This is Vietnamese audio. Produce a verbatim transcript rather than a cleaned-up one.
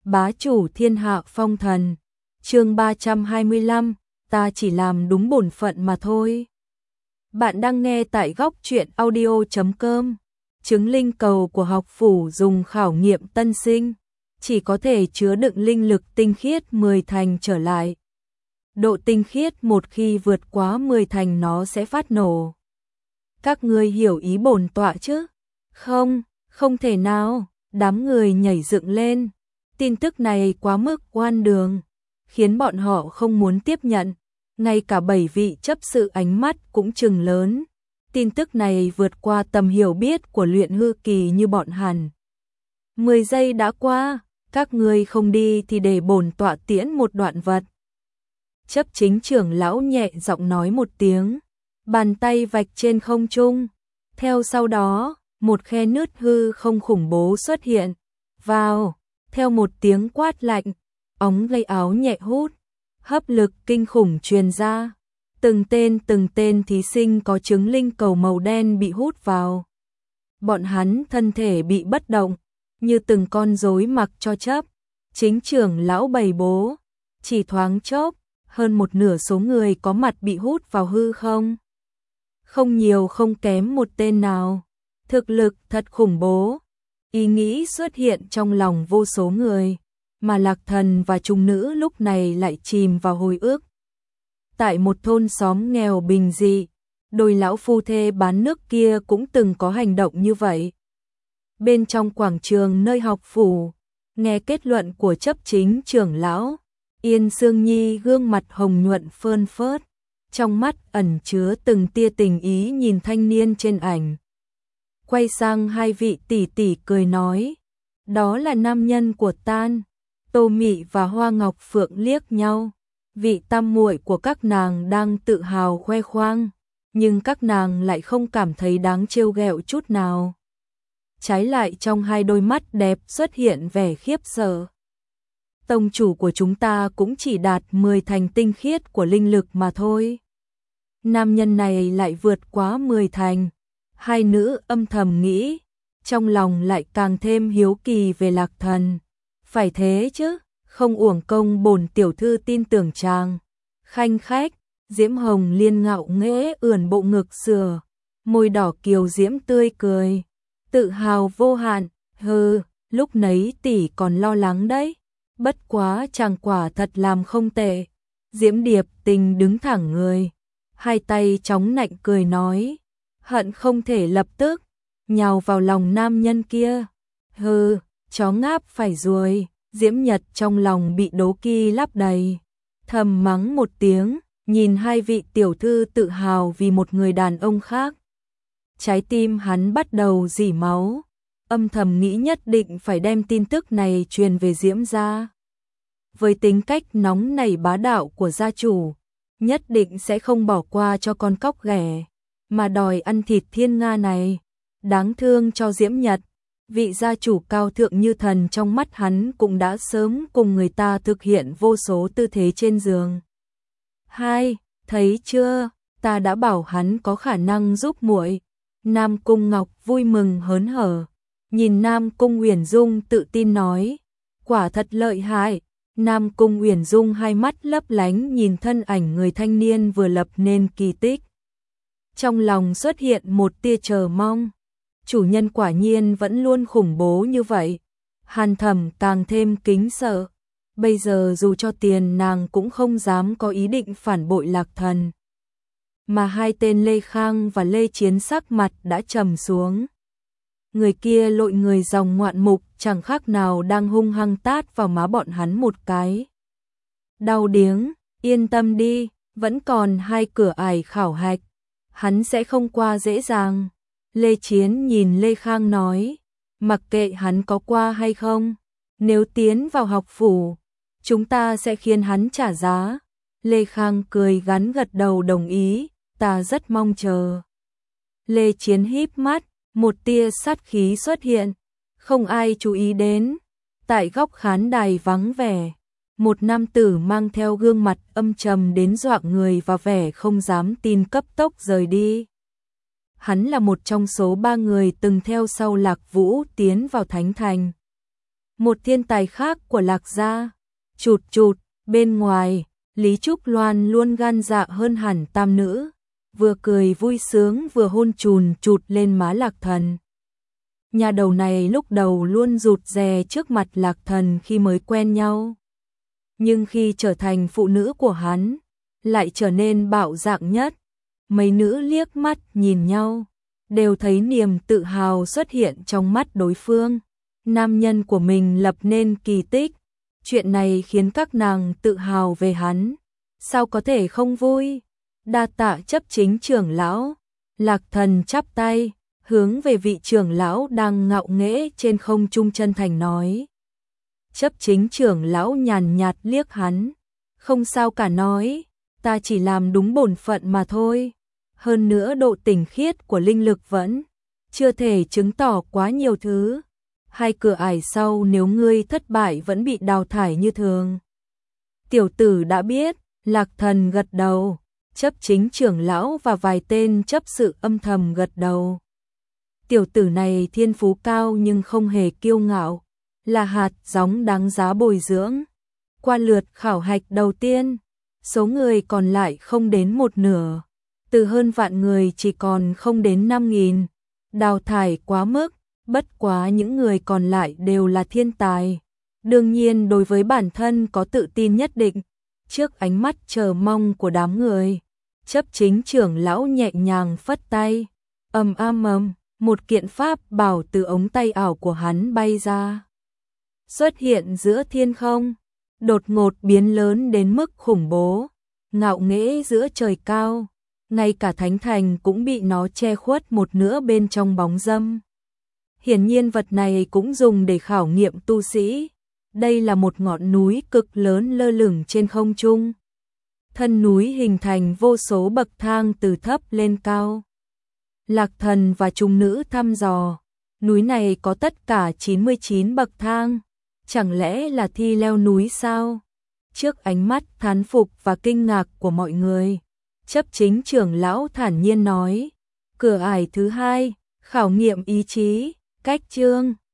Bá chủ thiên hạ phong thần. Chương ba trăm hai mươi lăm, ta chỉ làm đúng bổn phận mà thôi. Bạn đang nghe tại góc truyện audio chấm com. Trứng linh cầu của học phủ dùng khảo nghiệm tân sinh, chỉ có thể chứa đựng linh lực tinh khiết mười thành trở lại. Độ tinh khiết một khi vượt quá mười thành nó sẽ phát nổ. Các ngươi hiểu ý bổn tọa chứ? Không, không thể nào. Đám người nhảy dựng lên. Tin tức này quá mức oan đường, khiến bọn họ không muốn tiếp nhận. Ngay cả bảy vị chấp sự ánh mắt cũng trừng lớn. Tin tức này vượt qua tầm hiểu biết của luyện hư kỳ như bọn hắn. Mười giây đã qua, các ngươi không đi thì để bổn tọa tiễn một đoạn vật. Chấp chính trưởng lão nhẹ giọng nói một tiếng, bàn tay vạch trên không trung. Theo sau đó, một khe nứt hư không khủng bố xuất hiện. Vào, theo một tiếng quát lạnh, ống gây áo nhẹ hút, hấp lực kinh khủng truyền ra. Từng tên từng tên thí sinh có trứng linh cầu màu đen bị hút vào. Bọn hắn thân thể bị bất động, như từng con rối mặc cho chấp. Chính trưởng lão bày bố, chỉ thoáng chốc, hơn một nửa số người có mặt bị hút vào hư không. Không nhiều không kém một tên nào. Thực lực thật khủng bố. Ý nghĩ xuất hiện trong lòng vô số người, mà Lạc Thần và trung nữ lúc này lại chìm vào hồi ức. Tại một thôn xóm nghèo bình dị, đôi lão phu thê bán nước kia cũng từng có hành động như vậy. Bên trong quảng trường nơi học phủ, nghe kết luận của chấp chính trưởng lão, Yên Sương Nhi gương mặt hồng nhuận phơn phớt, trong mắt ẩn chứa từng tia tình ý nhìn thanh niên trên ảnh. Quay sang hai vị tỷ tỷ cười nói, đó là nam nhân của tan. Tô Mị và Hoa Ngọc Phượng liếc nhau, vị tam muội của các nàng đang tự hào khoe khoang, nhưng các nàng lại không cảm thấy đáng trêu ghẹo chút nào. Trái lại trong hai đôi mắt đẹp xuất hiện vẻ khiếp sợ. Tông chủ của chúng ta cũng chỉ đạt mười thành tinh khiết của linh lực mà thôi. Nam nhân này lại vượt quá mười thành. Hai nữ âm thầm nghĩ, trong lòng lại càng thêm hiếu kỳ về Lạc Thần. Phải thế chứ, không uổng công bổn tiểu thư tin tưởng chàng. Khanh khách, Diễm Hồng Liên ngạo nghễ ưỡn bộ ngực sửa, môi đỏ kiều diễm tươi cười, tự hào vô hạn. Hừ, lúc nấy tỷ còn lo lắng đấy. Bất quá chàng quả thật làm không tệ. Diễm Điệp Tình đứng thẳng người, hai tay chống nạnh cười nói, hận không thể lập tức nhào vào lòng nam nhân kia. Hừ, chó ngáp phải ruồi. Diễm Nhật trong lòng bị đố kỵ lấp đầy, thầm mắng một tiếng, nhìn hai vị tiểu thư tự hào vì một người đàn ông khác. Trái tim hắn bắt đầu rỉ máu, âm thầm nghĩ nhất định phải đem tin tức này truyền về Diễm gia. Với tính cách nóng nảy bá đạo của gia chủ, nhất định sẽ không bỏ qua cho con cóc ghẻ, mà đòi ăn thịt thiên nga này. Đáng thương cho Diễm Nhật, vị gia chủ cao thượng như thần trong mắt hắn cũng đã sớm cùng người ta thực hiện vô số tư thế trên giường. Hai, thấy chưa, ta đã bảo hắn có khả năng giúp muội. Nam Cung Ngọc vui mừng hớn hở, nhìn Nam Cung Uyển Dung tự tin nói, quả thật lợi hại. Nam Cung Uyển Dung hai mắt lấp lánh nhìn thân ảnh người thanh niên vừa lập nên kỳ tích. Trong lòng xuất hiện một tia chờ mong. Chủ nhân quả nhiên vẫn luôn khủng bố như vậy. Hàn Thẩm càng thêm kính sợ. Bây giờ dù cho tiền nàng cũng không dám có ý định phản bội Lạc Thần. Mà hai tên Lê Khang và Lê Chiến sắc mặt đã trầm xuống. Người kia lội người dòng ngoạn mục chẳng khác nào đang hung hăng tát vào má bọn hắn một cái. Đau điếng, yên tâm đi, vẫn còn hai cửa ải khảo hạch. Hắn sẽ không qua dễ dàng. Lê Chiến nhìn Lê Khang nói, mặc kệ hắn có qua hay không, nếu tiến vào học phủ, chúng ta sẽ khiến hắn trả giá. Lê Khang cười gắn gật đầu đồng ý, ta rất mong chờ. Lê Chiến híp mắt, một tia sát khí xuất hiện, không ai chú ý đến. Tại góc khán đài vắng vẻ, một nam tử mang theo gương mặt âm trầm đến dọa người và vẻ không dám tin cấp tốc rời đi. Hắn là một trong số ba người từng theo sau Lạc Vũ tiến vào Thánh Thành. một thiên tài khác của Lạc gia. Chụt chụt, bên ngoài, Lý Trúc Loan luôn gan dạ hơn hẳn tam nữ, vừa cười vui sướng vừa hôn chùn chụt lên má Lạc Thần. Nhà đầu này lúc đầu luôn rụt rè trước mặt Lạc Thần khi mới quen nhau, nhưng khi trở thành phụ nữ của hắn, lại trở nên bạo dạn nhất. Mấy nữ liếc mắt nhìn nhau, đều thấy niềm tự hào xuất hiện trong mắt đối phương. Nam nhân của mình lập nên kỳ tích, chuyện này khiến các nàng tự hào về hắn, sao có thể không vui. Đa tạ chấp chính trưởng lão. Lạc Thần chắp tay, hướng về vị trưởng lão đang ngạo nghễ trên không trung chân thành nói. Chấp chính trưởng lão nhàn nhạt liếc hắn, không sao cả nói, ta chỉ làm đúng bổn phận mà thôi. Hơn nữa độ tinh khiết của linh lực vẫn chưa thể chứng tỏ quá nhiều thứ. Hai cửa ải sau nếu ngươi thất bại vẫn bị đào thải như thường. Tiểu tử đã biết. Lạc Thần gật đầu, chấp chính trưởng lão và vài tên chấp sự âm thầm gật đầu. Tiểu tử này thiên phú cao nhưng không hề kiêu ngạo, là hạt giống đáng giá bồi dưỡng. Qua lượt khảo hạch đầu tiên, số người còn lại không đến một nửa, từ hơn vạn người chỉ còn không đến năm nghìn, đào thải quá mức, bất quá những người còn lại đều là thiên tài. Đương nhiên đối với bản thân có tự tin nhất định. Trước ánh mắt chờ mong của đám người, chấp chính trưởng lão nhẹ nhàng phất tay, ầm ầm ầm, một kiện pháp bảo từ ống tay ảo của hắn bay ra, xuất hiện giữa thiên không, đột ngột biến lớn đến mức khủng bố, ngạo nghễ giữa trời cao, ngay cả thánh thành cũng bị nó che khuất một nửa bên trong bóng râm. Hiển nhiên vật này cũng dùng để khảo nghiệm tu sĩ. Đây là một ngọn núi cực lớn lơ lửng trên không trung. Thân núi hình thành vô số bậc thang từ thấp lên cao. Lạc Thần và chúng nữ thăm dò, núi này có tất cả chín mươi chín bậc thang, chẳng lẽ là thi leo núi sao? Trước ánh mắt thán phục và kinh ngạc của mọi người, chấp chính trưởng lão thản nhiên nói, cửa ải thứ hai, khảo nghiệm ý chí, cách chương.